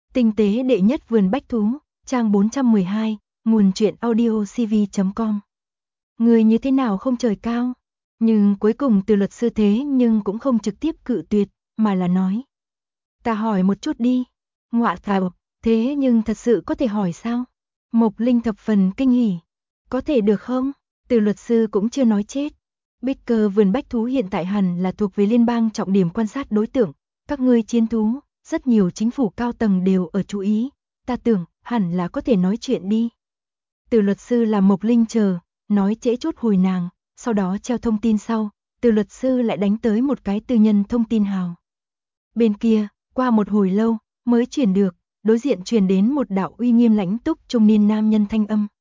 Tinh tế đệ nhất vườn bách thú, trang 412, nguồn truyện audio cv.com. Người như thế nào không trời cao? Nhưng cuối cùng Từ luật sư thế nhưng cũng không trực tiếp cự tuyệt, mà là nói. Ta hỏi một chút đi. Ngọa thảo, thế nhưng thật sự có thể hỏi sao? Mộc Linh thập phần kinh hỉ. Có thể được không? Từ luật sư cũng chưa nói chết. Baker vườn bách thú hiện tại hẳn là thuộc về liên bang trọng điểm quan sát đối tượng, các ngươi chiến thú, rất nhiều chính phủ cao tầng đều ở chú ý, ta tưởng hẳn là có thể nói chuyện đi. Từ luật sư là Mộc Linh chờ, nói trễ chút hồi nàng, sau đó treo thông tin sau, từ luật sư lại đánh tới một cái tư nhân thông tin hào. Bên kia, qua một hồi lâu, mới chuyển được, đối diện truyền đến một đạo uy nghiêm lãnh túc trung niên nam nhân thanh âm.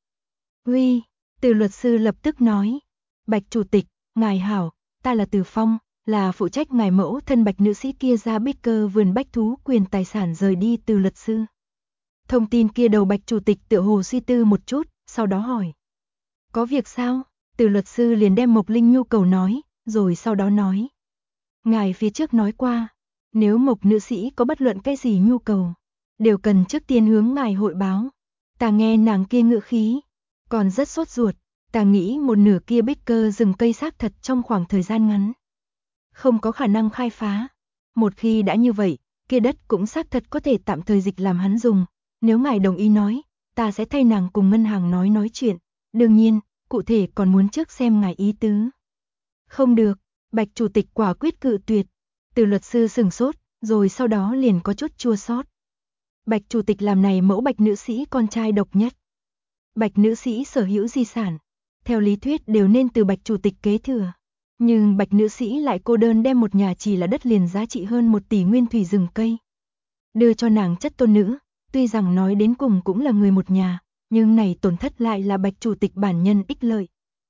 Uy, từ luật sư lập tức nói, Bạch chủ tịch, ngài hảo, ta là Từ Phong, là phụ trách ngài mẫu thân Bạch nữ sĩ kia ra Baker vườn bách thú quyền tài sản rời đi từ luật sư. Thông tin kia đầu Bạch chủ tịch tựa hồ suy tư một chút, sau đó hỏi. Có việc sao? Từ luật sư liền đem Mộc Linh nhu cầu nói, rồi sau đó nói. Ngài phía trước nói qua, nếu Mộc nữ sĩ có bất luận cái gì nhu cầu, đều cần trước tiên hướng ngài hội báo. Ta nghe nàng kia ngữ khí, còn rất sốt ruột, ta nghĩ một nửa kia Baker rừng cây xác thật trong khoảng thời gian ngắn. Không có khả năng khai phá. Một khi đã như vậy, kia đất cũng xác thật có thể tạm thời dịch làm hắn dùng. Nếu ngài đồng ý nói, ta sẽ thay nàng cùng ngân hàng nói chuyện. Đương nhiên, cụ thể còn muốn trước xem ngài ý tứ. Không được, Bạch chủ tịch quả quyết cự tuyệt. Từ luật sư sừng sốt, rồi sau đó liền có chút chua xót. Bạch chủ tịch làm này mẫu Bạch nữ sĩ con trai độc nhất. Bạch nữ sĩ sở hữu di sản, theo lý thuyết đều nên từ Bạch chủ tịch kế thừa. Nhưng Bạch nữ sĩ lại cô đơn đem một nhà chỉ là đất liền giá trị hơn 1 tỷ nguyên thủy rừng cây. Đưa cho nàng chất tôn nữ, tuy rằng nói đến cùng cũng là người một nhà, nhưng này tổn thất lại là Bạch chủ tịch bản nhân ích lợi.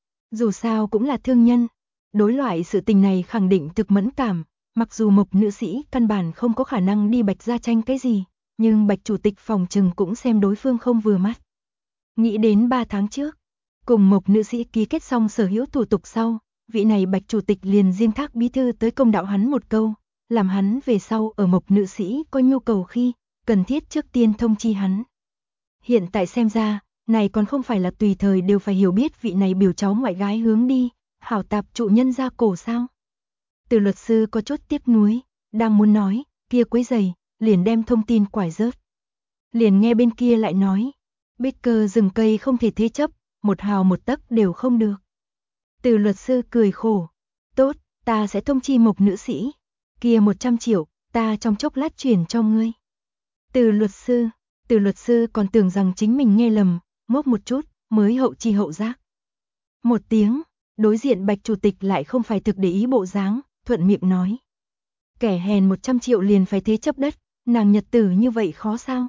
Dù sao cũng là thương nhân, đối loại sự tình này khẳng định thực mẫn cảm, mặc dù Mộc nữ sĩ căn bản không có khả năng đi Bạch gia tranh cái gì, nhưng Bạch chủ tịch phòng trừng cũng xem đối phương không vừa mắt. Nghĩ đến 3 tháng trước, cùng Mộc nữ sĩ ký kết xong sở hữu thủ tục sau, vị này Bạch chủ tịch liền riêng thác bí thư tới công đạo hắn một câu, làm hắn về sau ở Mộc nữ sĩ có nhu cầu khi, cần thiết trước tiên thông chi hắn. Hiện tại xem ra, này còn không phải là tùy thời đều phải hiểu biết vị này biểu cháu ngoại gái hướng đi, hảo tạp trụ nhân gia cổ sao. Từ luật sư có chút tiếc nuối, đang muốn nói, kia quấy giày, liền đem thông tin quải rớt. Liền nghe bên kia lại nói, Baker rừng cây không thể thế chấp, một hào một tấc đều không được. Từ luật sư cười khổ, tốt, ta sẽ thông chi Mộc nữ sĩ, kia 100 triệu, ta trong chốc lát chuyển cho ngươi. Từ luật sư còn tưởng rằng chính mình nghe lầm, ngốc một chút, mới hậu chi hậu giác. Một tiếng, đối diện Bạch chủ tịch lại không phải thực để ý bộ dáng, thuận miệng nói. Kẻ hèn 100 triệu liền phải thế chấp đất, nàng nhật tử như vậy khó sao?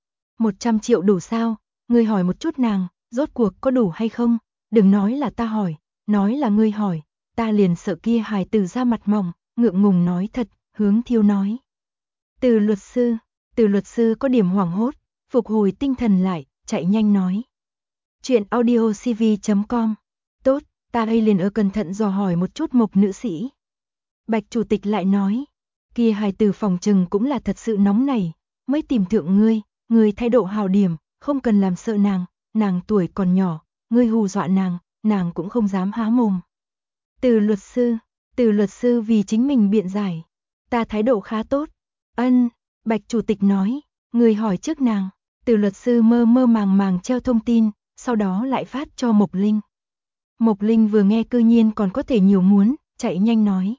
100 triệu đủ sao? Ngươi hỏi một chút nàng, rốt cuộc có đủ hay không? Đừng nói là ta hỏi, nói là ngươi hỏi, ta liền sợ kia hài tử ra mặt mỏng, ngượng ngùng nói thật, hướng Thiêu nói. Từ luật sư có điểm hoảng hốt, phục hồi tinh thần lại, chạy nhanh nói. Chuyện audio cv.com. Tốt, ta đây liền ở cẩn thận dò hỏi một chút Mộc nữ sĩ. Bạch chủ tịch lại nói, kia hài tử phòng trừng cũng là thật sự nóng nảy, mới tìm thượng ngươi thái độ hào điểm, không cần làm sợ nàng tuổi còn nhỏ, ngươi hù dọa nàng cũng không dám há mồm. Từ luật sư vì chính mình biện giải, ta thái độ khá tốt. Ân, Bạch chủ tịch nói, ngươi hỏi trước nàng. Từ luật sư mơ mơ màng treo thông tin, sau đó lại phát cho Mộc Linh. Mộc Linh vừa nghe cư nhiên còn có thể nhiều muốn, chạy nhanh nói.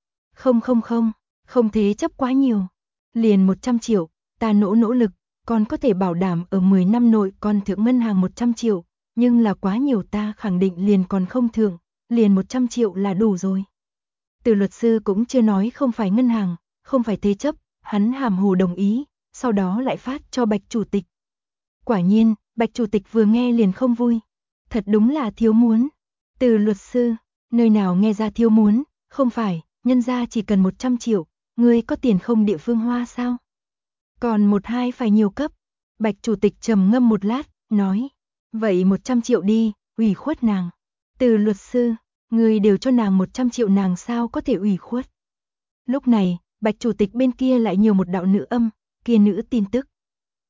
Không thế chấp quá nhiều. Liền 100 triệu, ta nỗ lực, còn có thể bảo đảm ở 10 năm nội còn thượng ngân hàng 100 triệu, nhưng là quá nhiều ta khẳng định liền còn không thượng, liền 100 triệu là đủ rồi. Từ luật sư cũng chưa nói không phải ngân hàng, không phải thế chấp, hắn hàm hồ đồng ý, sau đó lại phát cho Bạch chủ tịch. Quả nhiên, Bạch chủ tịch vừa nghe liền không vui. Thật đúng là thiếu muốn. Từ luật sư, nơi nào nghe ra thiếu muốn, không phải, nhân gia chỉ cần 100 triệu, ngươi có tiền không địa phương hoa sao? Còn 1-2 phải nhiều cấp. Bạch chủ tịch trầm ngâm một lát, nói, vậy 100 triệu đi, ủy khuất nàng. Từ luật sư, ngươi đều cho nàng 100 triệu nàng sao có thể ủy khuất? Lúc này, Bạch chủ tịch bên kia lại nhiều một đạo nữ âm, kia nữ tin tức.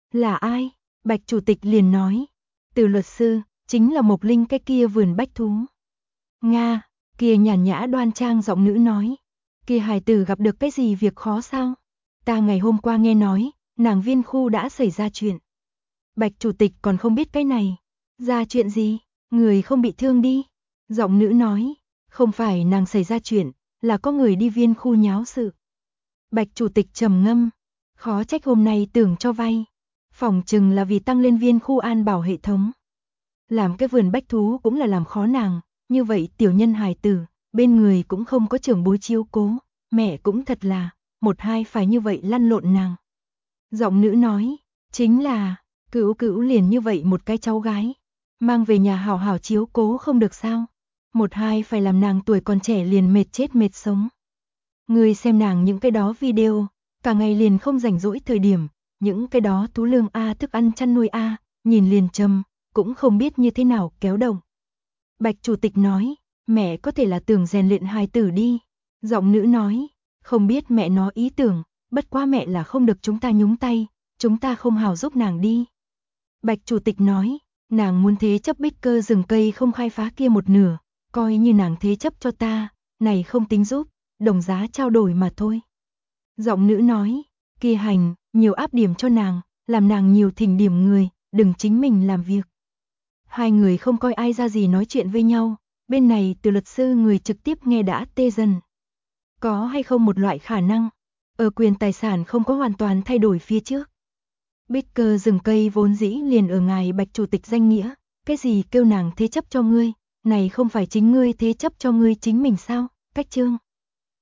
Là ai? Bạch chủ tịch liền nói. Từ luật sư, chính là Mộc Linh cái kia vườn bách thú. Nga, kia nhàn nhã đoan trang giọng nữ nói. Kia hài tử gặp được cái gì việc khó sao? Ta ngày hôm qua nghe nói, nàng Viên Khu đã xảy ra chuyện. Bạch chủ tịch còn không biết cái này. Ra chuyện gì? Người không bị thương đi. Giọng nữ nói, không phải nàng xảy ra chuyện, là có người đi Viên Khu nháo sự. Bạch chủ tịch trầm ngâm, khó trách hôm nay tưởng cho vay. Phỏng chừng là vì tăng lên Viên Khu an bảo hệ thống. Làm cái vườn bách thú cũng là làm khó nàng, như vậy tiểu nhân hài tử, bên người cũng không có trưởng bối chiếu cố, mẹ cũng thật là, một hai phải như vậy lăn lộn nàng. Giọng nữ nói, chính là, Cữu Cữu liền như vậy một cái cháu gái, mang về nhà hảo hảo chiếu cố không được sao, một hai phải làm nàng tuổi còn trẻ liền mệt chết mệt sống. Người xem nàng những cái đó video, cả ngày liền không rảnh rỗi thời điểm, những cái đó thú lương A thức ăn chăn nuôi A, nhìn liền trầm, cũng không biết như thế nào kéo động. Bạch chủ tịch nói, mẹ có thể là tưởng rèn luyện hài tử đi. Giọng nữ nói, không biết mẹ nó ý tưởng, bất quá mẹ là không được chúng ta nhúng tay, chúng ta không hào giúp nàng đi. Bạch chủ tịch nói, nàng muốn thế chấp Bích Cơ rừng cây không khai phá kia một nửa, coi như nàng thế chấp cho ta, này không tính giúp, đồng giá trao đổi mà thôi. Giọng nữ nói, kia hành, nhiều áp điểm cho nàng, làm nàng nhiều thỉnh điểm người, đừng chính mình làm việc. Hai người không coi ai ra gì nói chuyện với nhau, bên này từ luật sư người trực tiếp nghe đã tê dần. Có hay không một loại khả năng, ở quyền tài sản không có hoàn toàn thay đổi phía trước. Bích Cơ rừng cây vốn dĩ liền ở ngài Bạch chủ tịch danh nghĩa, cái gì kêu nàng thế chấp cho ngươi, này không phải chính ngươi thế chấp cho ngươi chính mình sao, cách chương.